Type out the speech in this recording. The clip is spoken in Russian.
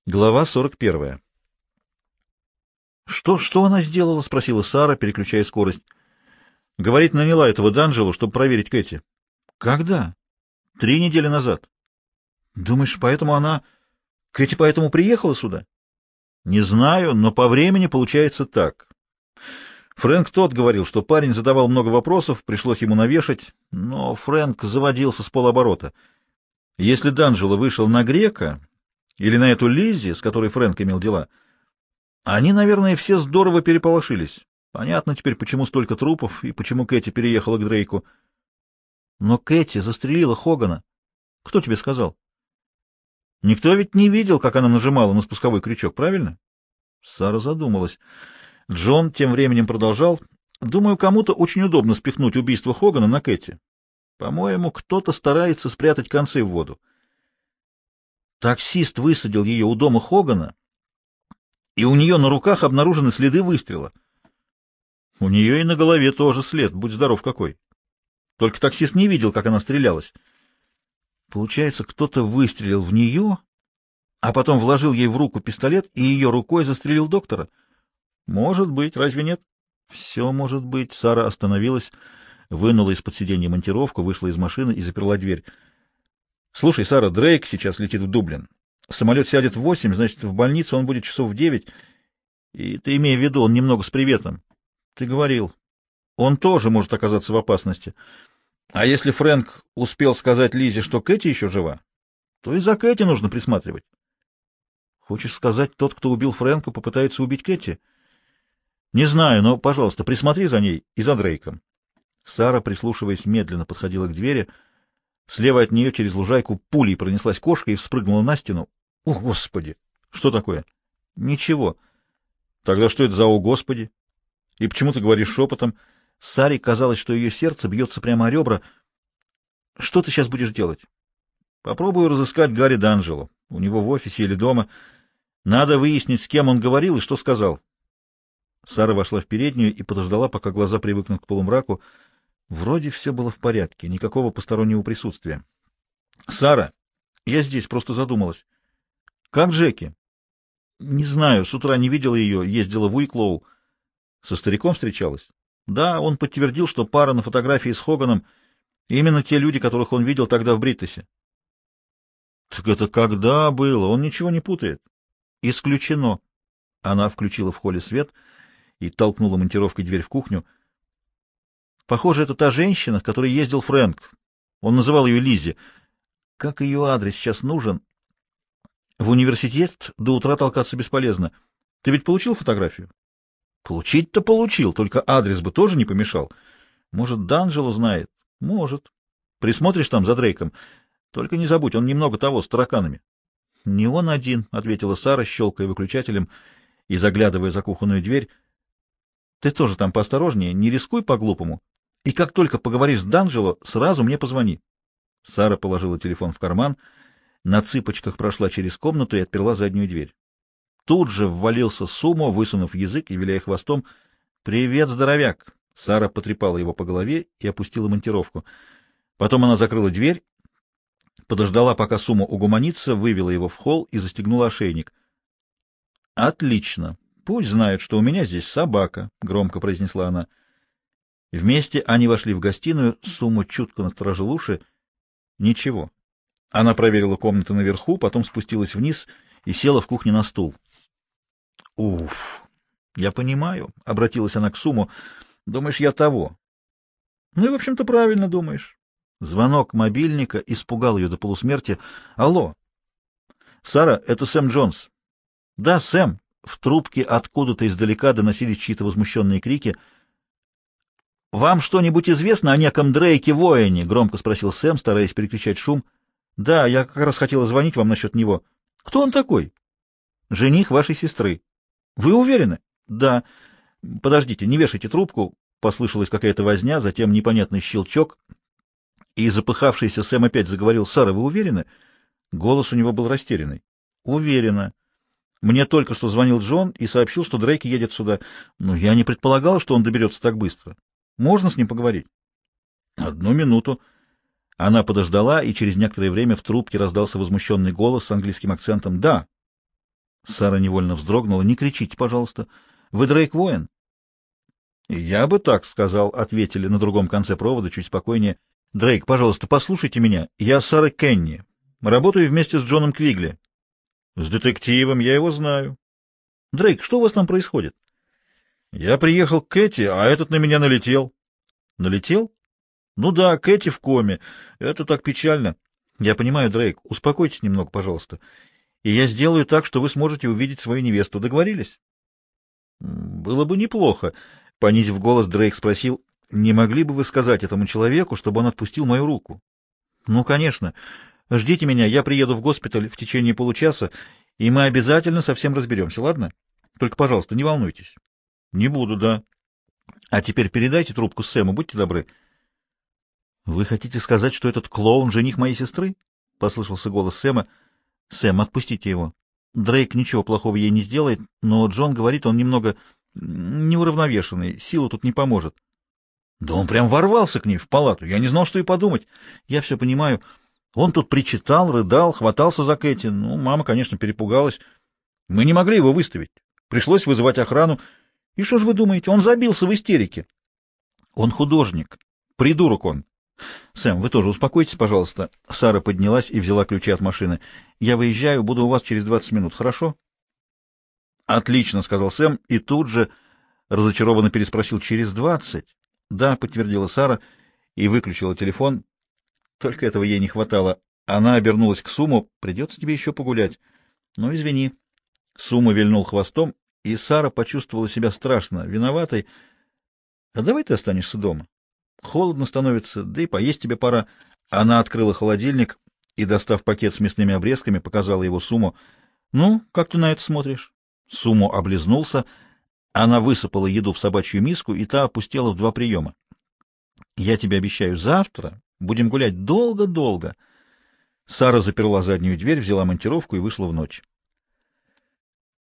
Глава 41. «Что она сделала?» — спросила Сара, переключая скорость. «Говорит, наняла этого Данжелу, чтобы проверить Кэти». «Когда?» «3 недели назад». «Думаешь, поэтому она... Кэти поэтому приехала сюда?» «Не знаю, но по времени получается так. Фрэнк тот говорил, что парень задавал много вопросов, пришлось ему навешать, но Фрэнк заводился с полоборота. Если Данжело вышел на Грека или на эту Лиззи, с которой Фрэнк имел дела, они, наверное, все здорово переполошились. Понятно теперь, почему столько трупов и почему Кэти переехала к Дрейку. Но Кэти застрелила Хогана. Кто тебе сказал? Никто ведь не видел, как она нажимала на спусковой крючок, правильно? Сара задумалась. Джон тем временем продолжал. Думаю, кому-то очень удобно спихнуть убийство Хогана на Кэти. По-моему, кто-то старается спрятать концы в воду. Таксист высадил ее у дома Хогана, и у нее на руках обнаружены следы выстрела. У нее и на голове тоже след, будь здоров какой. Только таксист не видел, как она стрелялась. Получается, кто-то выстрелил в нее, а потом вложил ей в руку пистолет и ее рукой застрелил доктора? Может быть, разве нет? Все может быть. Сара остановилась, вынула из-под сиденья монтировку, вышла из машины и заперла дверь. Слушай, Сара, Дрейк сейчас летит в Дублин. Самолет сядет в 8, значит, в больницу он будет часов в 9. И ты имей в виду, он немного с приветом. Ты говорил. Он тоже может оказаться в опасности. А если Фрэнк успел сказать Лизе, что Кэти еще жива, то и за Кэти нужно присматривать. Хочешь сказать, тот, кто убил Фрэнка, попытается убить Кэти? Не знаю, но, пожалуйста, присмотри за ней и за Дрейком. Сара, прислушиваясь, медленно подходила к двери. Слева от нее через лужайку пулей пронеслась кошка и вспрыгнула на стену. О, Господи! Что такое? Ничего. Тогда что это за «О, Господи»? И почему ты говоришь шепотом? Саре казалось, что ее сердце бьется прямо о ребра. Что ты сейчас будешь делать? Попробую разыскать Гарри Данжело. У него в офисе или дома. Надо выяснить, с кем он говорил и что сказал. Сара вошла в переднюю и подождала, пока глаза привыкнут к полумраку. Вроде все было в порядке, никакого постороннего присутствия. — Сара, я здесь, просто задумалась. — Как Джеки? — Не знаю, с утра не видела ее, ездила в Уиклоу. — Со стариком встречалась? — Да, он подтвердил, что пара на фотографии с Хоганом именно те люди, которых он видел тогда в Бриттосе. — Так это когда было? Он ничего не путает. — Исключено. Она включила в холле свет и толкнула монтировкой дверь в кухню. Похоже, это та женщина, к которой ездил Фрэнк. Он называл ее Лиззи. Как ее адрес сейчас нужен? В университет до утра толкаться бесполезно. Ты ведь получил фотографию? Получить-то получил, только адрес бы тоже не помешал. Может, Данжело знает? Может. Присмотришь там за Дрейком? Только не забудь, он немного того, с тараканами. Не он один, — ответила Сара, щелкая выключателем и заглядывая за кухонную дверь. Ты тоже там поосторожнее, не рискуй по-глупому. И как только поговоришь с Данжело, сразу мне позвони. Сара положила телефон в карман, на цыпочках прошла через комнату и отперла заднюю дверь. Тут же ввалился Сумо, высунув язык и виляя хвостом. «Привет, здоровяк!» Сара потрепала его по голове и опустила монтировку. Потом она закрыла дверь, подождала, пока Сумо угомонится, вывела его в холл и застегнула ошейник. «Отлично! Пусть знают, что у меня здесь собака», — громко произнесла она. Вместе они вошли в гостиную, Сумо чутко насторожил уши. Ничего. Она проверила комнаты наверху, потом спустилась вниз и села в кухне на стул. «Уф! Я понимаю», — обратилась она к Сумо. «Думаешь, я того?» «Ну и, в общем-то, правильно думаешь». Звонок мобильника испугал ее до полусмерти. «Алло!» «Сара, это Сэм Джонс». «Да, Сэм». В трубке откуда-то издалека доносились чьи-то возмущенные крики. «Вам что-нибудь известно о неком Дрейке Воине?» — громко спросил Сэм, стараясь перекричать шум. «Да, я как раз хотела звонить вам насчет него». «Кто он такой?» «Жених вашей сестры». «Вы уверены?» «Да». «Подождите, не вешайте трубку». Послышалась какая-то возня, затем непонятный щелчок, и запыхавшийся Сэм опять заговорил. «Сара, вы уверены?» Голос у него был растерянный. «Уверена. Мне только что звонил Джон и сообщил, что Дрейк едет сюда. Но я не предполагал, что он доберется так быстро. Можно с ним поговорить?» «Одну минуту». Она подождала, и через некоторое время в трубке раздался возмущенный голос с английским акцентом. «Да». Сара невольно вздрогнула. «Не кричите, пожалуйста. Вы Дрейк Воин?» «Я бы так сказал», — ответили на другом конце провода, чуть спокойнее. «Дрейк, пожалуйста, послушайте меня. Я Сара Кенни. Работаю вместе с Джоном Квигли». «С детективом, я его знаю». «Дрейк, что у вас там происходит?» «Я приехал к Кэти, а этот на меня налетел». «Налетел?» «Ну да, Кэти в коме. Это так печально». «Я понимаю, Дрейк. Успокойтесь немного, пожалуйста. И я сделаю так, что вы сможете увидеть свою невесту. Договорились?» «Было бы неплохо», — понизив голос, Дрейк спросил, «не могли бы вы сказать этому человеку, чтобы он отпустил мою руку?» «Ну, конечно. Ждите меня, я приеду в госпиталь в течение получаса, и мы обязательно со всем разберемся, ладно? Только, пожалуйста, не волнуйтесь». «Не буду, да». «А теперь передайте трубку Сэму, будьте добры». «Вы хотите сказать, что этот клоун — жених моей сестры?» — послышался голос Сэма. «Сэм, отпустите его. Дрейк ничего плохого ей не сделает, но Джон говорит, он немного неуравновешенный, сила тут не поможет». «Да он прям ворвался к ней в палату. Я не знал, что и подумать. Я все понимаю. Он тут причитал, рыдал, хватался за Кэти. Ну, мама, конечно, перепугалась. Мы не могли его выставить. Пришлось вызывать охрану. И что же вы думаете? Он забился в истерике. Он художник. Придурок он. Сэм, вы тоже успокойтесь, пожалуйста. Сара поднялась и взяла ключи от машины. Я выезжаю, буду у вас через 20 минут, хорошо? Отлично, сказал Сэм, и тут же разочарованно переспросил: через 20? Да, подтвердила Сара и выключила телефон. Только этого ей не хватало. Она обернулась к Суму. Придется тебе еще погулять. Ну, извини. Сума вильнул хвостом, и Сара почувствовала себя страшно виноватой. А давай ты останешься дома. Холодно становится, да и поесть тебе пора. Она открыла холодильник и, достав пакет с мясными обрезками, показала его Суму. Ну, как ты на это смотришь? Суму облизнулся. Она высыпала еду в собачью миску, и та опустела в 2 приема. Я тебе обещаю, завтра будем гулять долго-долго. Сара заперла заднюю дверь, взяла монтировку и вышла в ночь.